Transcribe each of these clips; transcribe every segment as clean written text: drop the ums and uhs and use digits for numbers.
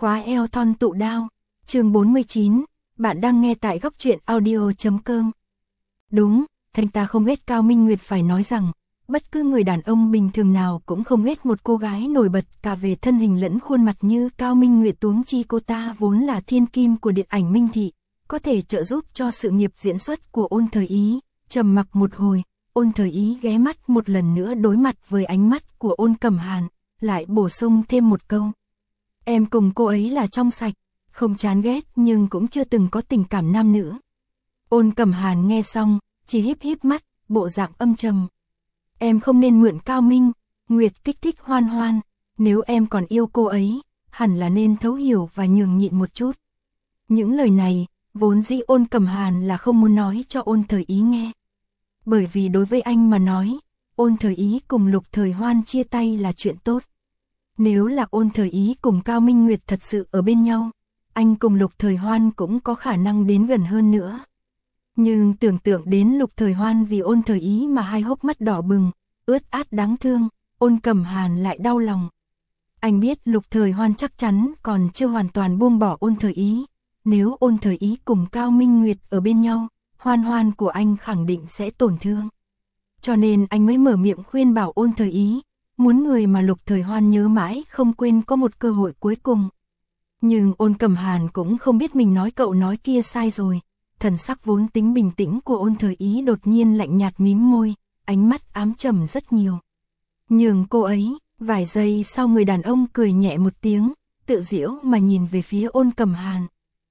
Khóa eo thon tụ đao, chương 49, bạn đang nghe tại góc truyện audio.com. Đúng, anh ta không ghét Cao Minh Nguyệt, phải nói rằng, bất cứ người đàn ông bình thường nào cũng không ghét một cô gái nổi bật cả về thân hình lẫn khuôn mặt như Cao Minh Nguyệt, huống chi cô ta vốn là thiên kim của điện ảnh Minh Thị, có thể trợ giúp cho sự nghiệp diễn xuất của Ôn Thời Ý. Trầm mặc một hồi, Ôn Thời Ý ghé mắt một lần nữa đối mặt với ánh mắt của Ôn Cẩm Hàn, lại bổ sung thêm một câu. Em cùng cô ấy là trong sạch, không chán ghét nhưng cũng chưa từng có tình cảm nam nữ. Ôn Cẩm Hàn nghe xong, chỉ híp híp mắt, bộ dạng âm trầm. Em không nên mượn Cao Minh Nguyệt kích thích Hoan Hoan, nếu em còn yêu cô ấy, hẳn là nên thấu hiểu và nhường nhịn một chút. Những lời này, vốn dĩ Ôn Cẩm Hàn là không muốn nói cho Ôn Thời Ý nghe. Bởi vì đối với anh mà nói, Ôn Thời Ý cùng Lục Thời Hoan chia tay là chuyện tốt. Nếu là Ôn Thời Ý cùng Cao Minh Nguyệt thật sự ở bên nhau, anh cùng Lục Thời Hoan cũng có khả năng đến gần hơn nữa. Nhưng tưởng tượng đến Lục Thời Hoan vì Ôn Thời Ý mà hai hốc mắt đỏ bừng, ướt át đáng thương, Ôn Cẩm Hàn lại đau lòng. Anh biết Lục Thời Hoan chắc chắn còn chưa hoàn toàn buông bỏ Ôn Thời Ý. Nếu Ôn Thời Ý cùng Cao Minh Nguyệt ở bên nhau, Hoan Hoan của anh khẳng định sẽ tổn thương. Cho nên anh mới mở miệng khuyên bảo Ôn Thời Ý, muốn người mà Lục Thời Hoan nhớ mãi không quên có một cơ hội cuối cùng. Nhưng Ôn Cẩm Hàn cũng không biết mình nói cậu nói kia sai rồi. Thần sắc vốn tính bình tĩnh của Ôn Thời Ý đột nhiên lạnh nhạt mím môi, ánh mắt ám trầm rất nhiều. Nhường cô ấy, vài giây sau người đàn ông cười nhẹ một tiếng, tự giễu mà nhìn về phía Ôn Cẩm Hàn.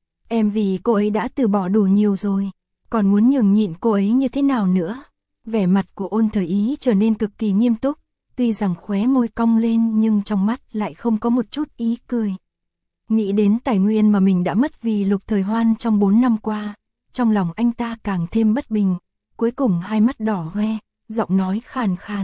Em vì cô ấy đã từ bỏ đủ nhiều rồi, còn muốn nhường nhịn cô ấy như thế nào nữa? Vẻ mặt của Ôn Thời Ý trở nên cực kỳ nghiêm túc, tuy rằng khóe môi cong lên nhưng trong mắt lại không có một chút ý cười. Nghĩ đến tài nguyên mà mình đã mất vì Lục Thời Hoan trong 4 năm qua, trong lòng anh ta càng thêm bất bình, cuối cùng hai mắt đỏ hoe, giọng nói khàn khàn.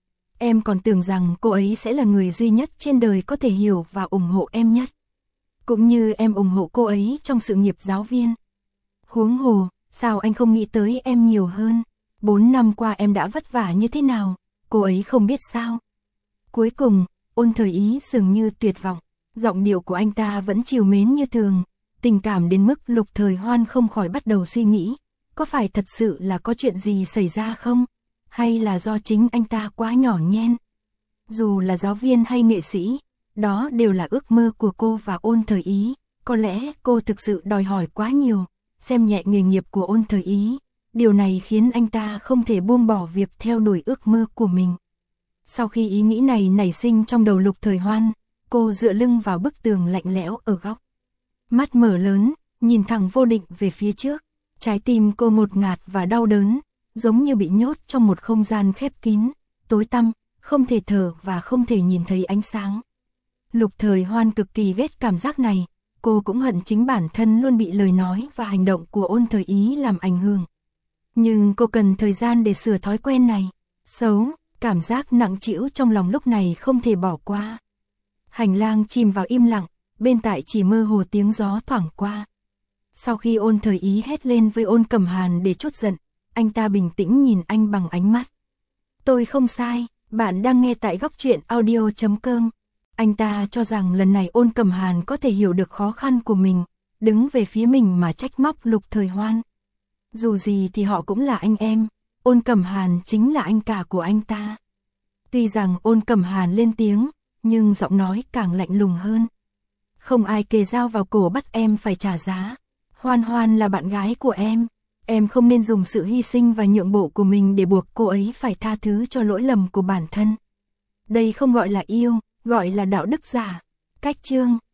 Em còn tưởng rằng cô ấy sẽ là người duy nhất trên đời có thể hiểu và ủng hộ em nhất. Cũng như em ủng hộ cô ấy trong sự nghiệp giáo viên. Huống hồ, sao anh không nghĩ tới em nhiều hơn? 4 năm qua em đã vất vả như thế nào, cô ấy không biết sao? Cuối cùng, Ôn Thời Ý dường như tuyệt vọng, giọng điệu của anh ta vẫn trìu mến như thường, tình cảm đến mức Lục Thời Hoan không khỏi bắt đầu suy nghĩ, có phải thật sự là có chuyện gì xảy ra không? Hay là do chính anh ta quá nhỏ nhen? Dù là giáo viên hay nghệ sĩ, đó đều là ước mơ của cô và Ôn Thời Ý, có lẽ cô thực sự đòi hỏi quá nhiều, xem nhẹ nghề nghiệp của Ôn Thời Ý, điều này khiến anh ta không thể buông bỏ việc theo đuổi ước mơ của mình. Sau khi ý nghĩ này nảy sinh trong đầu Lục Thời Hoan, cô dựa lưng vào bức tường lạnh lẽo ở góc. Mắt mở lớn, nhìn thẳng vô định về phía trước, trái tim cô ngột ngạt và đau đớn, giống như bị nhốt trong một không gian khép kín, tối tăm, không thể thở và không thể nhìn thấy ánh sáng. Lục Thời Hoan cực kỳ ghét cảm giác này, cô cũng hận chính bản thân luôn bị lời nói và hành động của Ôn Thời Ý làm ảnh hưởng. Nhưng cô cần thời gian để sửa thói quen này. Xấu, cảm giác nặng trĩu trong lòng lúc này không thể bỏ qua. Hành lang chìm vào im lặng, bên tại chỉ mơ hồ tiếng gió thoảng qua. Sau khi Ôn Thời Ý hét lên với Ôn Cẩm Hàn để trút giận, anh ta bình tĩnh nhìn anh bằng ánh mắt. Tôi không sai, bạn đang nghe tại góc truyện audio.com. Anh ta cho rằng lần này Ôn Cẩm Hàn có thể hiểu được khó khăn của mình, đứng về phía mình mà trách móc Lục Thời Hoan. Dù gì thì họ cũng là anh em, Ôn Cẩm Hàn chính là anh cả của anh ta. Tuy rằng Ôn Cẩm Hàn lên tiếng, nhưng giọng nói càng lạnh lùng hơn. Không ai kề dao vào cổ bắt em phải trả giá. Hoan Hoan là bạn gái của em không nên dùng sự hy sinh và nhượng bộ của mình để buộc cô ấy phải tha thứ cho lỗi lầm của bản thân. Đây không gọi là yêu, gọi là đạo đức giả. Cách chương